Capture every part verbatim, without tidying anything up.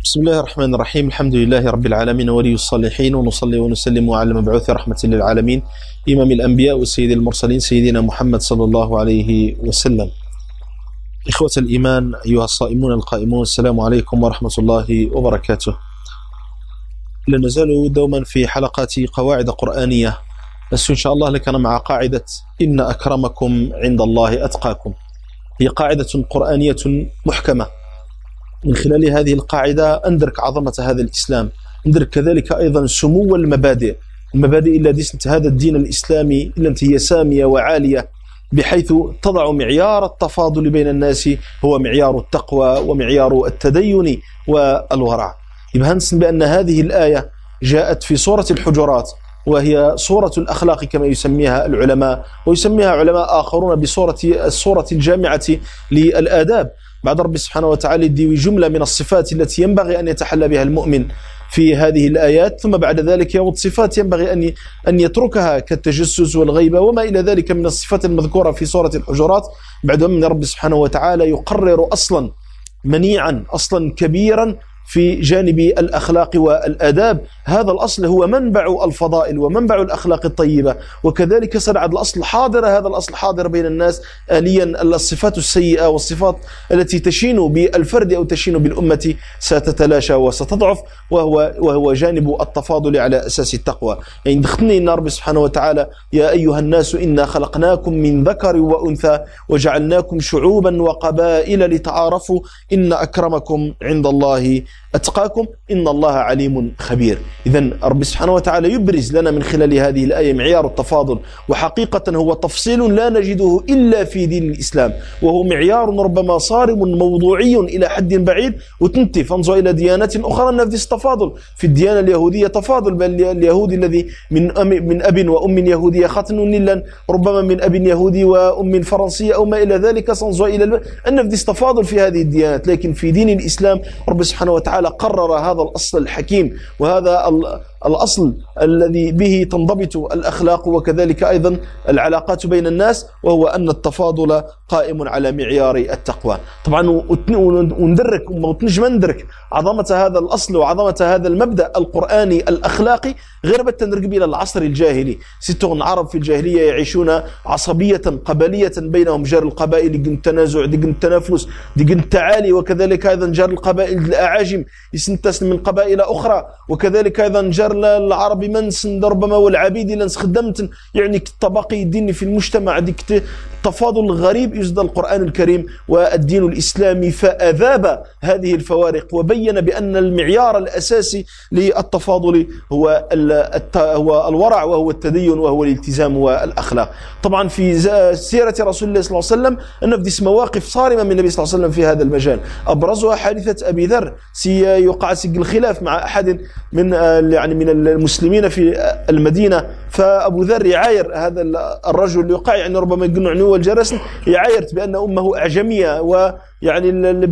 بسم الله الرحمن الرحيم. الحمد لله رب العالمين ولي الصالحين، ونصلي ونسلم على المبعوث رحمة للعالمين إمام الأنبياء وسيد المرسلين سيدنا محمد صلى الله عليه وسلم. إخوة الإيمان أيها الصائمون القائمون، السلام عليكم ورحمة الله وبركاته. لا نزال دوما في حلقات قواعد قرآنية، بس إن شاء الله لكنا مع قاعدة إن أكرمكم عند الله أتقاكم. هي قاعدة قرآنية محكمة، من خلال هذه القاعدة أندرك عظمة هذا الإسلام، أندرك كذلك أيضا سمو المبادئ المبادئ التي هذا الدين الإسلامي التي هي سامية وعالية، بحيث تضع معيار التفاضل بين الناس هو معيار التقوى ومعيار التدين والورع. يبقى نسمع بأن هذه الآية جاءت في سورة الحجرات، وهي سورة الأخلاق كما يسميها العلماء، ويسميها علماء آخرون بصورة السورة الجامعة للآداب. بعد رب سبحانه وتعالى يدي جملة من الصفات التي ينبغي أن يتحلى بها المؤمن في هذه الآيات، ثم بعد ذلك يوض صفات ينبغي أن أن يتركها كالتجسس والغيبة وما إلى ذلك من الصفات المذكورة في سورة الحجرات. بعد أن رب سبحانه وتعالى يقرر أصلا منيعا، أصلا كبيرا في جانب الأخلاق والآداب. هذا الأصل هو منبع الفضائل ومنبع الأخلاق الطيبة، وكذلك صنع الأصل حاضر، هذا الأصل حاضر بين الناس آليا. الصفات السيئة والصفات التي تشين بالفرد أو تشين بالأمة ستتلاشى وستضعف، وهو وهو جانب التفاضل على أساس التقوى. يعني دخلني إن رب سبحانه وتعالى يا أيها الناس إنا خلقناكم من ذكر وأنثى وجعلناكم شعوبا وقبائل لتعارفوا إن أكرمكم عند الله أتقاكم إن الله عليم خبير. إذن رب سبحانه وتعالى يبرز لنا من خلال هذه الآية معيار التفاضل، وحقيقة هو تفصيل لا نجده إلا في دين الإسلام، وهو معيار ربما صارم موضوعي إلى حد بعيد. وتنتي فانظر إلى ديانات أخرى نفس التفاضل. في الديانة اليهودية تفاضل، بل اليهودي الذي من أم من أب وأم يهودية ختن نلا، ربما من أب يهودي وأم فرنسية أو ما إلى ذلك. سنظر إلى النفس تفاضل في هذه الديانات، لكن في دين الإسلام رب سبحانه وتعالى قرر هذا الأصل الحكيم، وهذا الأصل الذي به تنضبط الأخلاق وكذلك أيضا العلاقات بين الناس، وهو أن التفاضل قائم على معيار التقوى. طبعا وندرك ونجم ندرك عظمة هذا الأصل وعظمة هذا المبدأ القرآني الأخلاقي غير بالتنرقب إلى العصر الجاهلي. ستون عرب في الجاهلية يعيشون عصبية قبلية بينهم، جار القبائل دقن تنازع دقن تنافس دقن تعالي، وكذلك أيضا جار القبائل الأعاجم يسنتسل من قبائل أخرى، وكذلك أيضا جار العربي من سند ربما والعبيد لنس خدمت، يعني الطبقي الديني في المجتمع ديك تفاضل غريب. يزد القرآن الكريم والدين الإسلامي فأذاب هذه الفوارق، وبين بأن المعيار الأساسي للتفاضل هو هو الورع وهو التدين وهو الالتزام والأخلاق. طبعا في سيرة رسول الله صلى الله عليه وسلم نفدس مواقف صارمة من النبي صلى الله عليه وسلم في هذا المجال، أبرزها حادثة أبي ذر. يقع سجل الخلاف مع أحد من يعني من المسلمين في المدينة، فأبو ذر يعاير هذا الرجل يقع يعني ربما يقول عنه والجرس، يعايرت بأن أمه أعجمية ويعني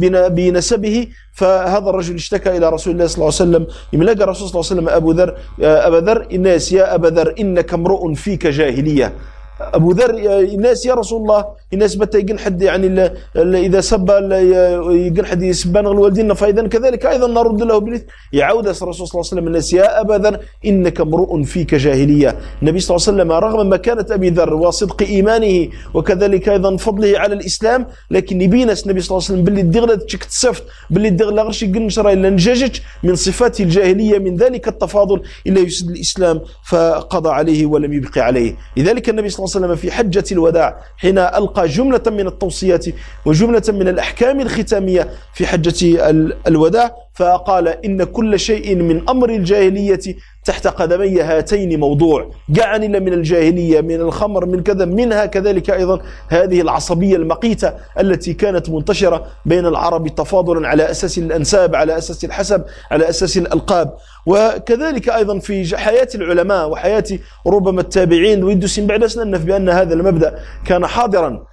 بنسبه. فهذا الرجل اشتكى إلى رسول الله صلى الله عليه وسلم، يملقى الرسول صلى الله عليه وسلم أبو ذر أبا ذر الناس يا أبا ذر إنك امرؤ فيك جاهلية. أبو ذر الناس يا رسول الله الناس بتا يقن حد يعني إذا سب يقن حد يسبان الوالدين، فإذا كذلك أيضا نرد له بالإثم. يعود الرسول صلى الله عليه وسلم الناس يا أبا ذر إنك امرؤ فيك جاهلية. النبي صلى الله عليه وسلم رغم مكانة أبي ذر وصدق إيمانه وكذلك أيضا فضله على الإسلام، لكن يبينس النبي صلى الله عليه وسلم باللي الدغلة تشك تصفت، باللي الدغلة غرش يقن شرا إلا نجاجج من صفات الجاهلية، من ذلك التفاضل إلا يسد الإسلام فقضى عليه ولم يبقي عليه. لذلك النبي صلى الله عليه وسلم في حجة الوداع حين ألقى جملة من التوصيات وجملة من الأحكام الختامية في حجة الوداع، فقال إن كل شيء من أمر الجاهلية تحت قدمي هاتين موضوع. جعل من الجاهلية من الخمر من كذا، منها كذلك أيضا هذه العصبية المقيتة التي كانت منتشرة بين العرب تفاضلا على أساس الأنساب، على أساس الحسب، على أساس الألقاب. وكذلك أيضا في حياة العلماء وحياة ربما التابعين ويدسين بعد سنة بأن هذا المبدأ كان حاضرا.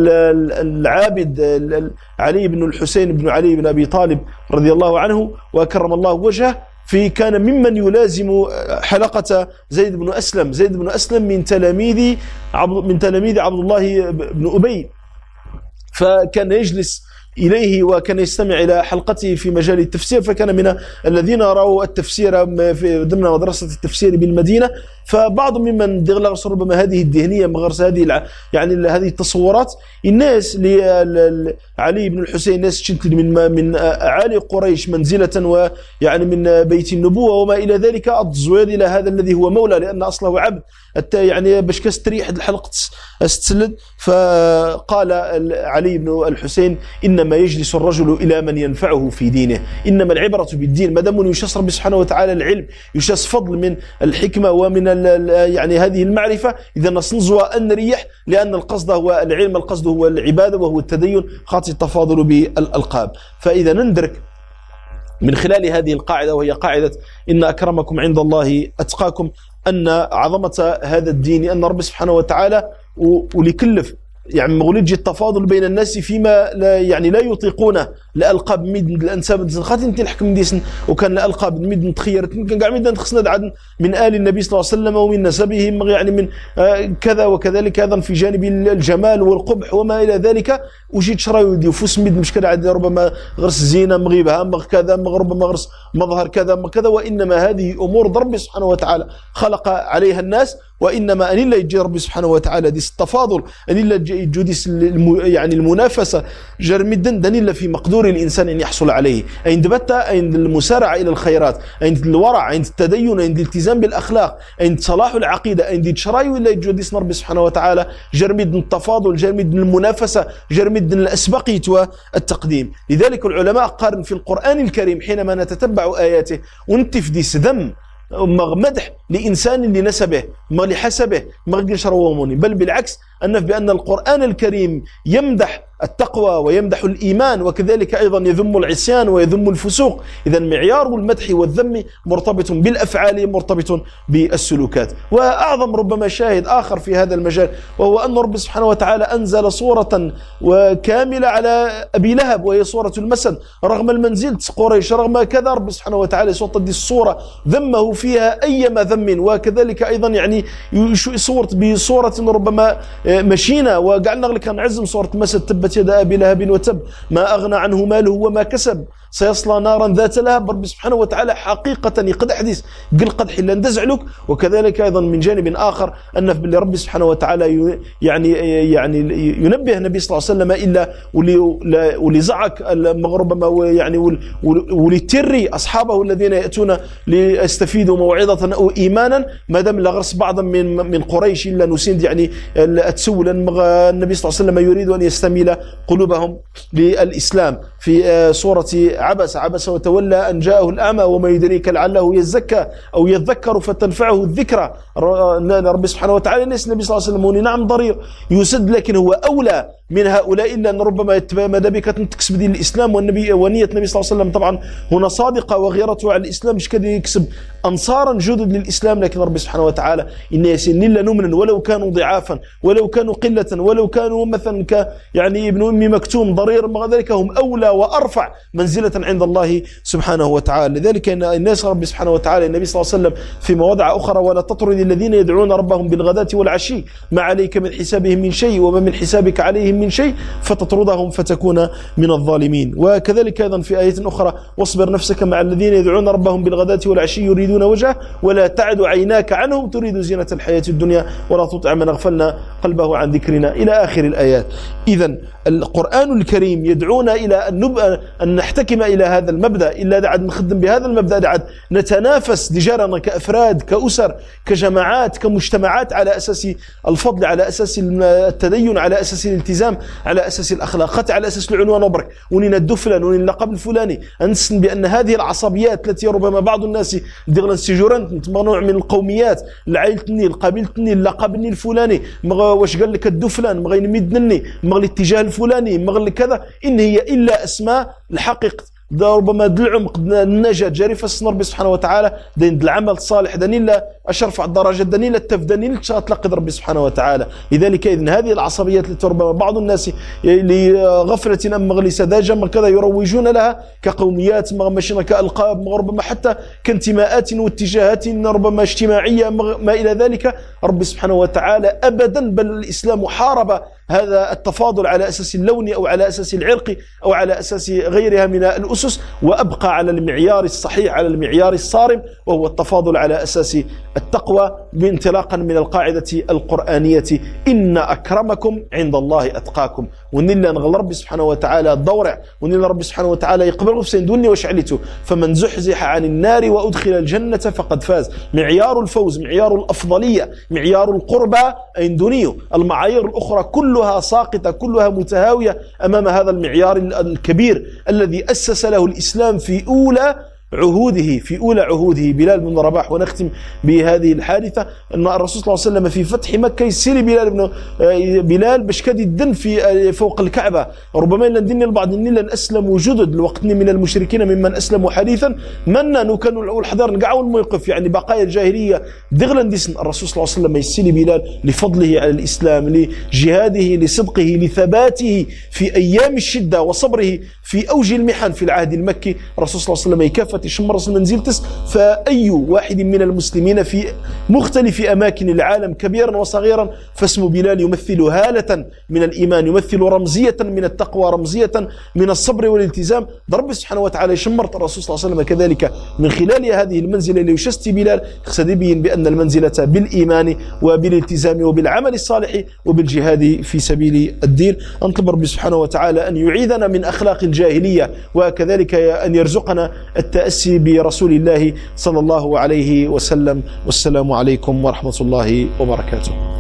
العابد علي بن الحسين بن علي بن أبي طالب رضي الله عنه وكرم الله وجهه، في كان ممن يلازم حلقة زيد بن أسلم. زيد بن أسلم من تلاميذ من تلاميذ عبد الله بن أبي، فكان يجلس إليه وكان يستمع إلى حلقته في مجال التفسير، فكان من الذين رأوا التفسير في ضمن مدرسة التفسير بالمدينة. فبعض ممن دغلغ ربما هذه الذهنية مغرس هذه يعني هذه التصورات الناس لعلي بن الحسين الناس شنت من من أعالي قريش منزلة ويعني من بيت النبوة وما إلى ذلك الزويد إلى هذا الذي هو مولى لأن أصله عبد يعني باش كستريح الحلقة استسلد. فقال علي بن الحسين إنما يجلس الرجل إلى من ينفعه في دينه، إنما العبرة بالدين. ما دام يشاس ربي سبحانه وتعالى العلم يشاس فضل من الحكمة ومن يعني هذه المعرفة، إذا نصنزوا أن نريح لأن القصد هو العلم، القصد هو العبادة وهو التدين، خاطئ التفاضل بالألقاب. فإذا ندرك من خلال هذه القاعدة وهي قاعدة إن أكرمكم عند الله أتقاكم أن عظمة هذا الدين أن رب سبحانه وتعالى ولكلف يعني مغلج التفاضل بين الناس فيما لا يعني لا يطيقونه الألقاب ميد الأنساب خاطر انت نحكم ديسن وكان الألقاب ميد نتخير كان قاع ميد نخصنا عدن من آل النبي صلى الله عليه وسلم ومن نسبه يعني من كذا وكذلك أيضا في جانب الجمال والقبح وما إلى ذلك. وجيت شرايودي وفوس ميد مشكلة عاد ربما غرس زينة مغيبها مغ كذا ربما غرس مظهر كذا كذا، وإنما هذه أمور ربي سبحانه وتعالى خلق عليها الناس، وإنما أن الله يجي ربي سبحانه وتعالى ديس التفاضل أن الله يجي ديس يعني المنافسة جرمدا دن الله في مقدور الإنسان أن يحصل عليه عند بتا عند المسارعة إلى الخيرات عند الورع عند التدين عند الالتزام بالأخلاق عند صلاح العقيدة عند شراي ولا يجي ديس ربي سبحانه وتعالى جرمد التفاضل جرمد المنافسة جرمد الأسبقية والتقديم. لذلك العلماء قارن في القرآن الكريم حينما نتتبع آياته ونتف ديس ذم مدح لإنسان لنسبه ما لحسبه ما قلش رواموني، بل بالعكس أن بأن القرآن الكريم يمدح التقوى ويمدح الإيمان وكذلك أيضا يذم العصيان ويذم الفسوق. إذا معيار المدح والذم مرتبط بالأفعال مرتبط بالسلوكات. وأعظم ربما شاهد آخر في هذا المجال وهو أن رب سبحانه وتعالى أنزل صورة وكاملة على أبي لهب وهي صورة المسد رغم المنزلة قريش رغم كذا رب سبحانه وتعالى صورة دي الصورة ذمه فيها أيما ذم، وكذلك أيضا يعني صورت بصورة ربما مشينا وقعنا لك نعزم صورة مسد تبت يد أبي لهب وتب ما أغنى عنه ماله وما كسب سيصلى نارا ذات لهب. رب سبحانه وتعالى حقيقة يقد حديث قل قدح إلا ندزعلك. وكذلك أيضا من جانب آخر أن بالله رب سبحانه وتعالى يعني يعني ينبه النبي صلى الله عليه وسلم إلا ولزعك ربما يعني ولتري أصحابه الذين يأتون ليستفيدوا موعظة أو إيمانا ما دام لغرس بعضا من من قريش إلا نسند يعني أتسول النبي صلى الله عليه وسلم يريد أن يستميل قلوبهم للإسلام في سورة عبس عبس وتولى أن جاءه الأعمى وما يدريك لعله يزكى أو يذكر فتنفعه الذكرى. رب سبحانه وتعالى الناس النبي صلى الله عليه وسلم نعم ضرير يسد لكن هو أولى من هؤلاء إلا أن ربما ماذا بك تكسب دين الإسلام والنبي ونية النبي صلى الله عليه وسلم طبعا هنا صادقة وغيرته على الإسلام مش كده يكسب أنصارا جدد للإسلام. لكن رب سبحانه وتعالى إن يسن إلا نمنا ولو كانوا ضعافا ولو كانوا قلة ولو كانوا مثلا ك يعني ابن أم مكتوم ضرير مع ذلك هم أولى وأرفع منزلة عند الله سبحانه وتعالى. لذلك إن الناس رب سبحانه وتعالى النبي صلى الله عليه وسلم في مواضع أخرى ولا تطرد الذين يدعون ربهم بالغداة والعشي ما عليك من حسابهم من شيء وما من حسابك عليهم من شيء فتطردهم فتكون من الظالمين. وكذلك أيضا في آية أخرى واصبر نفسك مع الذين يدعون ربهم بالغداة والعشي يريدون وجهه ولا تعد عيناك عنهم تريد زينة الحياة الدنيا ولا تطع من أغفلنا قلبه عن ذكرنا إلى آخر الآيات. إذن القرآن الكريم يدعونا إلى أن, نبقى أن نحتكم إلى هذا المبدأ إلا دعد نخدم بهذا المبدأ دعد نتنافس دجارنا كأفراد كأسر كجماعات كمجتمعات على أساس الفضل على أساس التدين على أساس الالتزام على أساس الأخلاقات على أساس العنوان وبرك ونين الدفلان ونين اللقب الفلاني. أنسن بأن هذه العصبيات التي ربما بعض الناس دغلا سجوران نوع من القوميات العائلتني القبيلتني اللقبني الفلاني واش قال لك الدفلان مغي نمدني مغ الاتجاه الفلاني مغ كذا إن هي إلا أسماء الحقيقة ربما العمق النجاة جاري فالسن ربي سبحانه وتعالى دين العمل الصالح دنيل أشرف الدرجة دنيل التف دنيل تلقى ربي سبحانه وتعالى. لذلك إذن هذه العصبيات التي ربما بعض الناس لغفلة أم مغلي سذاجة كذا يروجون لها كقوميات مغمشين كألقاب ربما حتى كانتماءات واتجاهات ربما اجتماعية ما إلى ذلك. ربي سبحانه وتعالى أبدا بل الإسلام حارب هذا التفاضل على أساس اللون أو على أساس العرق أو على أساس غيرها من الأسس، وأبقى على المعيار الصحيح، على المعيار الصارم، وهو التفاضل على أساس التقوى، بانطلاقا من القاعدة القرآنية إن أكرمكم عند الله أتقاكم. ونلا نغل ربي سبحانه وتعالى الدورع، ونلا ربي سبحانه وتعالى يقبل غفسين دوني وشعلته، فمن زحزح عن النار وأدخل الجنة فقد فاز. معيار الفوز، معيار الأفضلية، معيار القربى أين دوني. المعايير الأخرى كلها ساقطة، كلها متهاوية أمام هذا المعيار الكبير الذي أسس له الإسلام في أولى عهوده في أولى عهوده بلال بن رباح. ونختم بهذه الحادثة أن الرسول صلى الله عليه وسلم في فتح مكة يسير بلال بن بلال باش كاد يدن في فوق الكعبة. ربما إلا ندني البعض إني لن أسلموا جدد الوقتني من المشركين ممن أسلموا حديثا منا نو كانوا الحذر نقعوا الموقف، يعني بقايا الجاهلية دغلا ديسن. الرسول صلى الله عليه وسلم يسير بلال لفضله على الإسلام، لجهاده، لصدقه، لثباته في أيام الشدة وصبره في أوج المحن في العهد المكي. الرسول صلى الله عليه وسلم يكافئ شمرس المنزلتس. فأي واحد من المسلمين في مختلف أماكن العالم كبيرا وصغيرا فاسم بلال يمثل هالة من الإيمان، يمثل رمزية من التقوى، رمزية من الصبر والالتزام. رب سبحانه وتعالى شمرت الرسول صلى الله عليه وسلم كذلك من خلال هذه المنزلة اللي يشست بلال يبين بأن المنزلة بالإيمان وبالالتزام وبالعمل الصالح وبالجهاد في سبيل الدين. أنطلب رب سبحانه وتعالى أن يعيذنا من أخلاق الجاهلية، وكذلك أن يرزقنا التأسي برسول الله صلى الله عليه وسلم. والسلام عليكم ورحمة الله وبركاته.